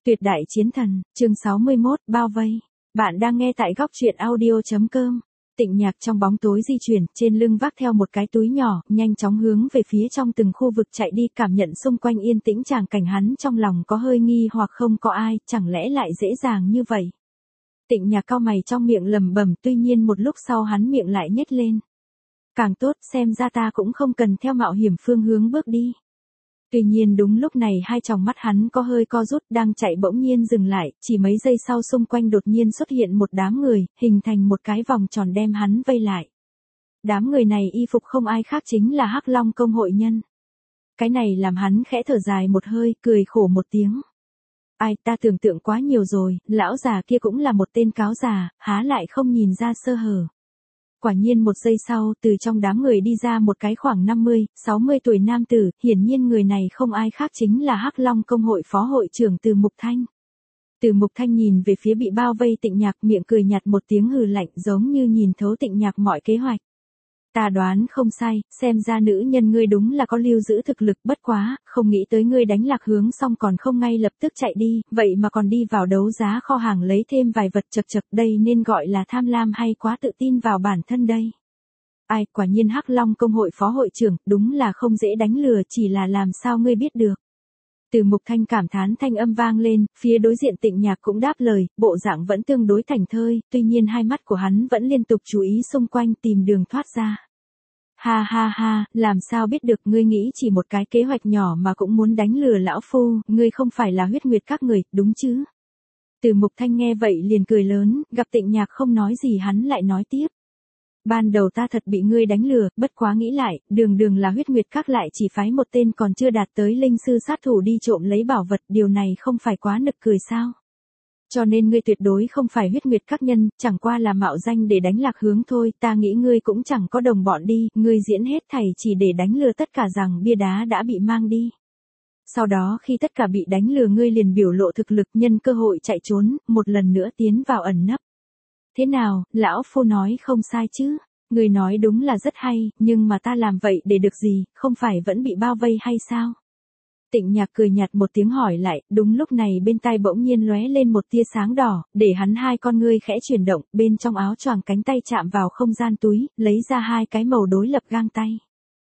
Tuyệt đại chiến thần, chương 61, bao vây. Bạn đang nghe tại góc truyện audio.com. Tịnh Nhạc trong bóng tối di chuyển, trên lưng vác theo một cái túi nhỏ, nhanh chóng hướng về phía trong từng khu vực chạy đi, cảm nhận xung quanh yên tĩnh tràng cảnh, hắn trong lòng có hơi nghi hoặc không có ai, chẳng lẽ lại dễ dàng như vậy. Tịnh Nhạc cau mày trong miệng lẩm bẩm, tuy nhiên một lúc sau hắn miệng lại nhếch lên. Càng tốt, xem ra ta cũng không cần theo mạo hiểm phương hướng bước đi. Tuy nhiên đúng lúc này hai tròng mắt hắn có hơi co rút, đang chạy bỗng nhiên dừng lại, chỉ mấy giây sau xung quanh đột nhiên xuất hiện một đám người, hình thành một cái vòng tròn đem hắn vây lại. Đám người này y phục không ai khác chính là Hắc Long công hội nhân. Cái này làm hắn khẽ thở dài một hơi, cười khổ một tiếng. Ai, ta tưởng tượng quá nhiều rồi, lão già kia cũng là một tên cáo già, há lại không nhìn ra sơ hở. Quả nhiên một giây sau, từ trong đám người đi ra một cái khoảng 50, 60 tuổi nam tử, hiển nhiên người này không ai khác chính là Hắc Long công hội phó hội trưởng Từ Mục Thanh. Từ Mục Thanh nhìn về phía bị bao vây Tịnh Nhạc, miệng cười nhạt một tiếng hừ lạnh, giống như nhìn thấu Tịnh Nhạc mọi kế hoạch. Ta đoán không sai, xem ra nữ nhân ngươi đúng là có lưu giữ thực lực, bất quá, không nghĩ tới ngươi đánh lạc hướng xong còn không ngay lập tức chạy đi, vậy mà còn đi vào đấu giá kho hàng lấy thêm vài vật, chật chật, đây nên gọi là tham lam hay quá tự tin vào bản thân đây. Ai, quả nhiên Hắc Long công hội phó hội trưởng, đúng là không dễ đánh lừa, chỉ là làm sao ngươi biết được. Từ Mục Thanh cảm thán thanh âm vang lên, phía đối diện Tịnh Nhạc cũng đáp lời, bộ dạng vẫn tương đối thảnh thơi, tuy nhiên hai mắt của hắn vẫn liên tục chú ý xung quanh tìm đường thoát ra. Ha ha ha, làm sao biết được, ngươi nghĩ chỉ một cái kế hoạch nhỏ mà cũng muốn đánh lừa lão phu, ngươi không phải là huyết nguyệt các người, đúng chứ? Từ Mục Thanh nghe vậy liền cười lớn, gặp Tịnh Nhạc không nói gì hắn lại nói tiếp. Ban đầu ta thật bị ngươi đánh lừa, bất quá nghĩ lại, đường là huyết nguyệt các lại chỉ phái một tên còn chưa đạt tới linh sư sát thủ đi trộm lấy bảo vật, điều này không phải quá nực cười sao? Cho nên ngươi tuyệt đối không phải huyết nguyệt các nhân, chẳng qua là mạo danh để đánh lạc hướng thôi, ta nghĩ ngươi cũng chẳng có đồng bọn đi, ngươi diễn hết thảy chỉ để đánh lừa tất cả rằng bia đá đã bị mang đi. Sau đó khi tất cả bị đánh lừa ngươi liền biểu lộ thực lực, nhân cơ hội chạy trốn, một lần nữa tiến vào ẩn nấp. Thế nào, lão phu nói không sai chứ? Ngươi nói đúng là rất hay, nhưng mà ta làm vậy để được gì, không phải vẫn bị bao vây hay sao? Tịnh Nhạc cười nhạt một tiếng hỏi lại, đúng lúc này bên tai bỗng nhiên lóe lên một tia sáng đỏ, để hắn hai con ngươi khẽ chuyển động, bên trong áo choàng cánh tay chạm vào không gian túi, lấy ra hai cái màu đối lập gang tay.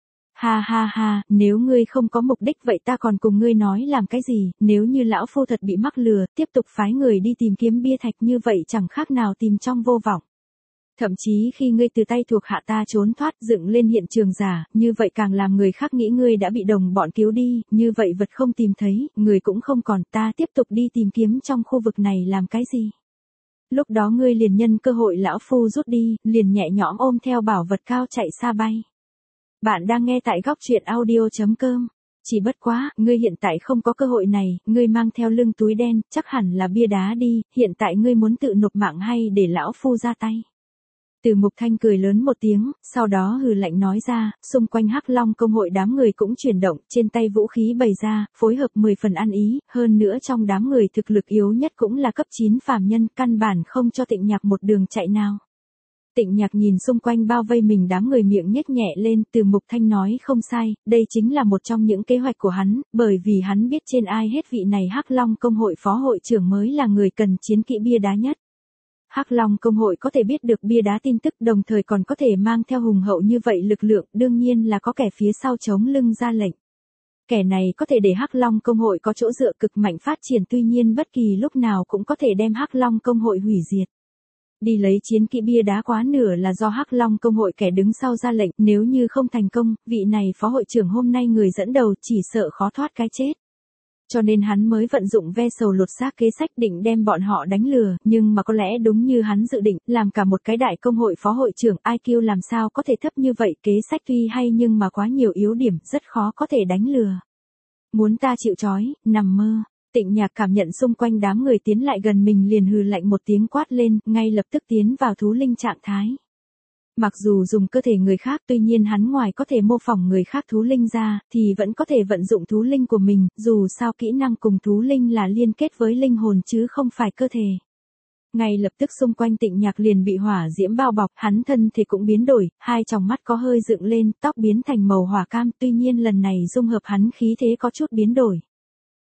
Ha ha ha, nếu ngươi không có mục đích vậy ta còn cùng ngươi nói làm cái gì, nếu như lão phu thật bị mắc lừa, tiếp tục phái người đi tìm kiếm bia thạch như vậy chẳng khác nào tìm trong vô vọng. Thậm chí khi ngươi từ tay thuộc hạ ta trốn thoát dựng lên hiện trường giả, như vậy càng làm người khác nghĩ ngươi đã bị đồng bọn cứu đi, như vậy vật không tìm thấy, người cũng không còn, ta tiếp tục đi tìm kiếm trong khu vực này làm cái gì. Lúc đó ngươi liền nhân cơ hội lão phu rút đi, liền nhẹ nhõm ôm theo bảo vật cao chạy xa bay. Bạn đang nghe tại góc truyện audio.com. Chỉ bất quá, ngươi hiện tại không có cơ hội này, ngươi mang theo lưng túi đen, chắc hẳn là bia đá đi, hiện tại ngươi muốn tự nộp mạng hay để lão phu ra tay. Từ Mục Thanh cười lớn một tiếng, sau đó hừ lạnh nói ra, xung quanh Hắc Long công hội đám người cũng chuyển động, trên tay vũ khí bày ra, phối hợp 10 phần ăn ý, hơn nữa trong đám người thực lực yếu nhất cũng là cấp 9 phàm nhân, căn bản không cho Tịnh Nhạc một đường chạy nào. Tịnh Nhạc nhìn xung quanh bao vây mình đám người, miệng nhếch nhẹ lên, Từ Mục Thanh nói không sai, đây chính là một trong những kế hoạch của hắn, bởi vì hắn biết trên ai hết vị này Hắc Long công hội phó hội trưởng mới là người cần chiến kỵ bia đá nhất. Hắc Long công hội có thể biết được bia đá tin tức, đồng thời còn có thể mang theo hùng hậu như vậy lực lượng, đương nhiên là có kẻ phía sau chống lưng ra lệnh. Kẻ này có thể để Hắc Long công hội có chỗ dựa cực mạnh phát triển, tuy nhiên bất kỳ lúc nào cũng có thể đem Hắc Long công hội hủy diệt. Đi lấy chiến kỵ bia đá quá nửa là do Hắc Long công hội kẻ đứng sau ra lệnh, nếu như không thành công, vị này phó hội trưởng hôm nay người dẫn đầu chỉ sợ khó thoát cái chết. Cho nên hắn mới vận dụng ve sầu lột xác kế sách định đem bọn họ đánh lừa, nhưng mà có lẽ đúng như hắn dự định, làm cả một cái đại công hội phó hội trưởng, IQ làm sao có thể thấp như vậy, kế sách tuy hay nhưng mà quá nhiều yếu điểm, rất khó có thể đánh lừa. Muốn ta chịu trói, nằm mơ. Tịnh Nhạc cảm nhận xung quanh đám người tiến lại gần mình liền hừ lạnh một tiếng quát lên, ngay lập tức tiến vào thú linh trạng thái. Mặc dù dùng cơ thể người khác, tuy nhiên hắn ngoài có thể mô phỏng người khác thú linh ra, thì vẫn có thể vận dụng thú linh của mình, dù sao kỹ năng cùng thú linh là liên kết với linh hồn chứ không phải cơ thể. Ngay lập tức xung quanh Tịnh Nhạc liền bị hỏa diễm bao bọc, hắn thân thể cũng biến đổi, hai tròng mắt có hơi dựng lên, tóc biến thành màu hỏa cam, tuy nhiên lần này dung hợp hắn khí thế có chút biến đổi.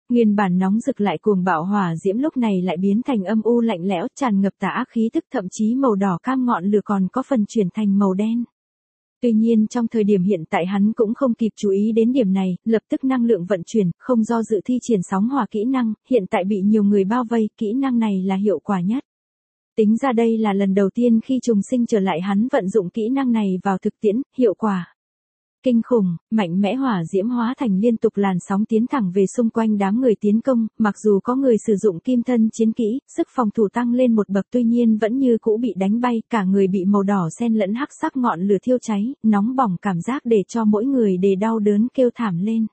Nguyên bản nóng rực lại cuồng bạo hỏa diễm lúc này lại biến thành âm u lạnh lẽo, tràn ngập tà ác khí tức, thậm chí màu đỏ cam ngọn lửa còn có phần chuyển thành màu đen. Tuy nhiên trong thời điểm hiện tại hắn cũng không kịp chú ý đến điểm này, lập tức năng lượng vận chuyển, không do dự thi triển sóng hỏa kỹ năng, hiện tại bị nhiều người bao vây, kỹ năng này là hiệu quả nhất. Tính ra đây là lần đầu tiên khi trùng sinh trở lại hắn vận dụng kỹ năng này vào thực tiễn, hiệu quả kinh khủng, mạnh mẽ hỏa diễm hóa thành liên tục làn sóng tiến thẳng về xung quanh đám người tiến công, mặc dù có người sử dụng kim thân chiến kỹ, sức phòng thủ tăng lên một bậc tuy nhiên vẫn như cũ bị đánh bay, cả người bị màu đỏ xen lẫn hắc sắc ngọn lửa thiêu cháy, nóng bỏng cảm giác để cho mỗi người đều đau đớn kêu thảm lên.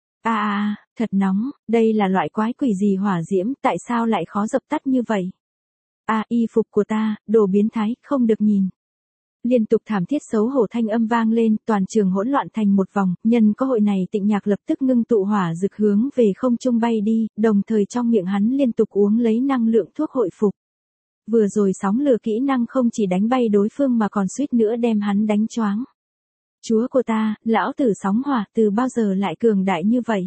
Thật nóng, đây là loại quái quỷ gì hỏa diễm, tại sao lại khó dập tắt như vậy? Y phục của ta, đồ biến thái, không được nhìn. Liên tục thảm thiết xấu hổ thanh âm vang lên, toàn trường hỗn loạn thành một vòng, nhân cơ hội này Tịnh Nhạc lập tức ngưng tụ hỏa dực hướng về không trung bay đi, đồng thời trong miệng hắn liên tục uống lấy năng lượng thuốc hồi phục. Vừa rồi sóng lửa kỹ năng không chỉ đánh bay đối phương mà còn suýt nữa đem hắn đánh choáng. Chúa của ta, lão tử sóng hỏa từ bao giờ lại cường đại như vậy?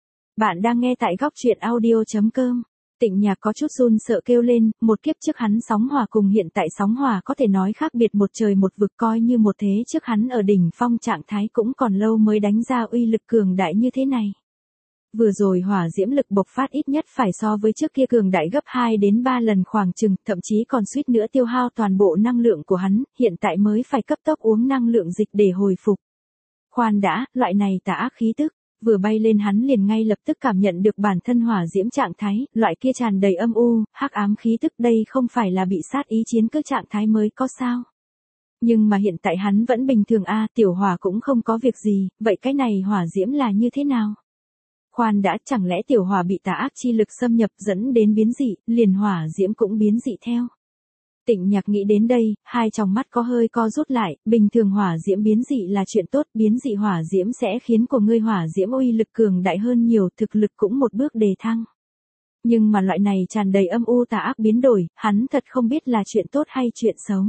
Bạn đang nghe tại góc truyện audio.com. Tịnh Nhạc có chút run sợ kêu lên, một kiếp trước hắn sóng hỏa cùng hiện tại sóng hỏa có thể nói khác biệt một trời một vực, coi như một thế trước hắn ở đỉnh phong trạng thái cũng còn lâu mới đánh ra uy lực cường đại như thế này. Vừa rồi hỏa diễm lực bộc phát ít nhất phải so với trước kia cường đại gấp 2 đến 3 lần khoảng chừng, thậm chí còn suýt nữa tiêu hao toàn bộ năng lượng của hắn, hiện tại mới phải cấp tốc uống năng lượng dịch để hồi phục. Khoan đã, loại này tà ác khí tức. Vừa bay lên hắn liền ngay lập tức cảm nhận được bản thân hỏa diễm trạng thái, loại kia tràn đầy âm u, hắc ám khí tức, đây không phải là bị sát ý chiến cơ trạng thái mới có sao. Nhưng mà hiện tại hắn vẫn bình thường tiểu hỏa cũng không có việc gì, vậy cái này hỏa diễm là như thế nào? Khoan đã, chẳng lẽ tiểu hỏa bị tà ác chi lực xâm nhập dẫn đến biến dị, liền hỏa diễm cũng biến dị theo. Tịnh Nhạc nghĩ đến đây, hai tròng mắt có hơi co rút lại, bình thường hỏa diễm biến dị là chuyện tốt, biến dị hỏa diễm sẽ khiến của ngươi hỏa diễm uy lực cường đại hơn nhiều, thực lực cũng một bước đề thăng. Nhưng mà loại này tràn đầy âm u tà ác biến đổi, hắn thật không biết là chuyện tốt hay chuyện xấu.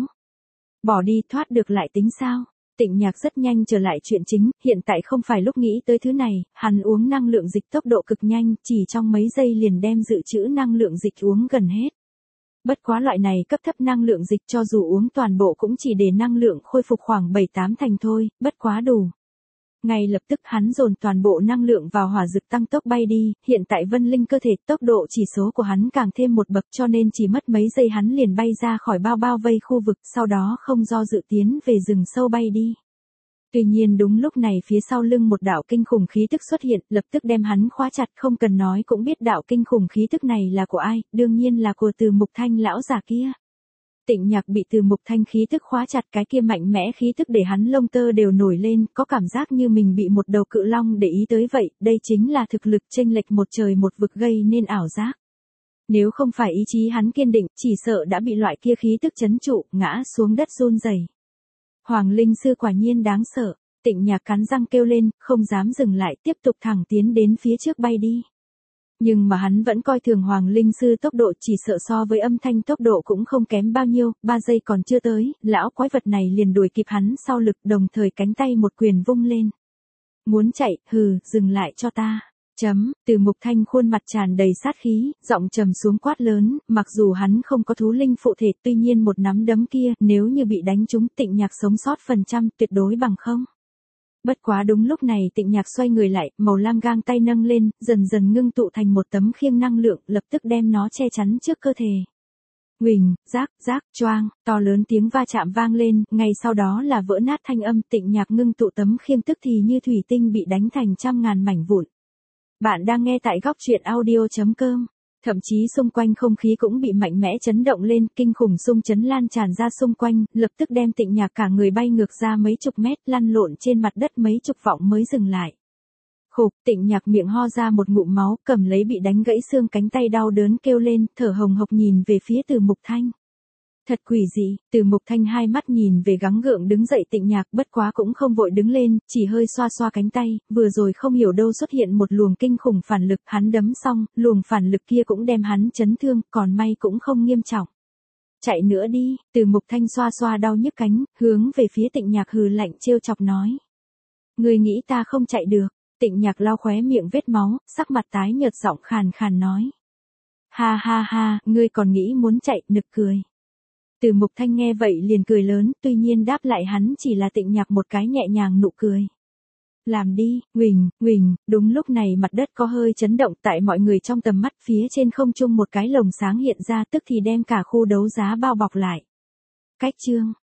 Bỏ đi, thoát được lại tính sao? Tịnh Nhạc rất nhanh trở lại chuyện chính, hiện tại không phải lúc nghĩ tới thứ này, hắn uống năng lượng dịch tốc độ cực nhanh, chỉ trong mấy giây liền đem dự trữ năng lượng dịch uống gần hết. Bất quá loại này cấp thấp năng lượng dịch cho dù uống toàn bộ cũng chỉ để năng lượng khôi phục khoảng 7-8 thành thôi, bất quá đủ. Ngay lập tức hắn dồn toàn bộ năng lượng vào hỏa dực tăng tốc bay đi, hiện tại vân linh cơ thể tốc độ chỉ số của hắn càng thêm một bậc cho nên chỉ mất mấy giây hắn liền bay ra khỏi bao vây khu vực, sau đó không do dự tiến về rừng sâu bay đi. Tuy nhiên đúng lúc này phía sau lưng một đạo kinh khủng khí tức xuất hiện, lập tức đem hắn khóa chặt, không cần nói cũng biết đạo kinh khủng khí tức này là của ai, đương nhiên là của Từ Mục Thanh lão già kia. Tịnh Nhạc bị Từ Mục Thanh khí tức khóa chặt, cái kia mạnh mẽ khí tức để hắn lông tơ đều nổi lên, có cảm giác như mình bị một đầu cự long để ý tới vậy, đây chính là thực lực chênh lệch một trời một vực gây nên ảo giác. Nếu không phải ý chí hắn kiên định, chỉ sợ đã bị loại kia khí tức trấn trụ, ngã xuống đất run rẩy. Hoàng Linh Sư quả nhiên đáng sợ, Tịnh Nhạc cắn răng kêu lên, không dám dừng lại, tiếp tục thẳng tiến đến phía trước bay đi. Nhưng mà hắn vẫn coi thường Hoàng Linh Sư tốc độ, chỉ sợ so với âm thanh tốc độ cũng không kém bao nhiêu, 3 giây còn chưa tới, lão quái vật này liền đuổi kịp hắn sau lực, đồng thời cánh tay một quyền vung lên. Muốn chạy, dừng lại cho ta. Từ Mục Thanh khuôn mặt tràn đầy sát khí, giọng trầm xuống quát lớn, mặc dù hắn không có thú linh phụ thể, tuy nhiên một nắm đấm kia, nếu như bị đánh trúng, Tịnh Nhạc sống sót phần trăm, tuyệt đối bằng không. Bất quá đúng lúc này Tịnh Nhạc xoay người lại, màu lam gang tay nâng lên, dần dần ngưng tụ thành một tấm khiêng năng lượng, lập tức đem nó che chắn trước cơ thể. Huỳnh, rác, choang, to lớn tiếng va chạm vang lên, ngay sau đó là vỡ nát thanh âm, Tịnh Nhạc ngưng tụ tấm khiêng tức thì như thủy tinh bị đánh thành trăm ngàn mảnh vụn. Bạn đang nghe tại góc truyện audio.com. Thậm chí xung quanh không khí cũng bị mạnh mẽ chấn động lên, kinh khủng xung chấn lan tràn ra xung quanh, lập tức đem Tịnh Nhạc cả người bay ngược ra mấy chục mét, lăn lộn trên mặt đất mấy chục vọng mới dừng lại. Khục, Tịnh Nhạc miệng ho ra một ngụm máu, cầm lấy bị đánh gãy xương cánh tay đau đớn kêu lên, thở hồng hộc nhìn về phía Từ Mục Thanh. Thật quỷ dị, Từ Mục Thanh hai mắt nhìn về gắng gượng đứng dậy Tịnh Nhạc, bất quá cũng không vội đứng lên, chỉ hơi xoa xoa cánh tay, vừa rồi không hiểu đâu xuất hiện một luồng kinh khủng phản lực, hắn đấm xong, luồng phản lực kia cũng đem hắn chấn thương, còn may cũng không nghiêm trọng. Chạy nữa đi, Từ Mục Thanh xoa xoa đau nhức cánh, hướng về phía Tịnh Nhạc hừ lạnh trêu chọc nói. Ngươi nghĩ ta không chạy được, Tịnh Nhạc lau khóe miệng vết máu, sắc mặt tái nhợt giọng khàn khàn nói. Ha ha ha, ngươi còn nghĩ muốn chạy, nực cười. Từ Mục Thanh nghe vậy liền cười lớn, tuy nhiên đáp lại hắn chỉ là Tịnh Nhạc một cái nhẹ nhàng nụ cười. Làm đi, Huỳnh, đúng lúc này mặt đất có hơi chấn động tại mọi người trong tầm mắt, phía trên không trung một cái lồng sáng hiện ra tức thì đem cả khu đấu giá bao bọc lại. Cách chương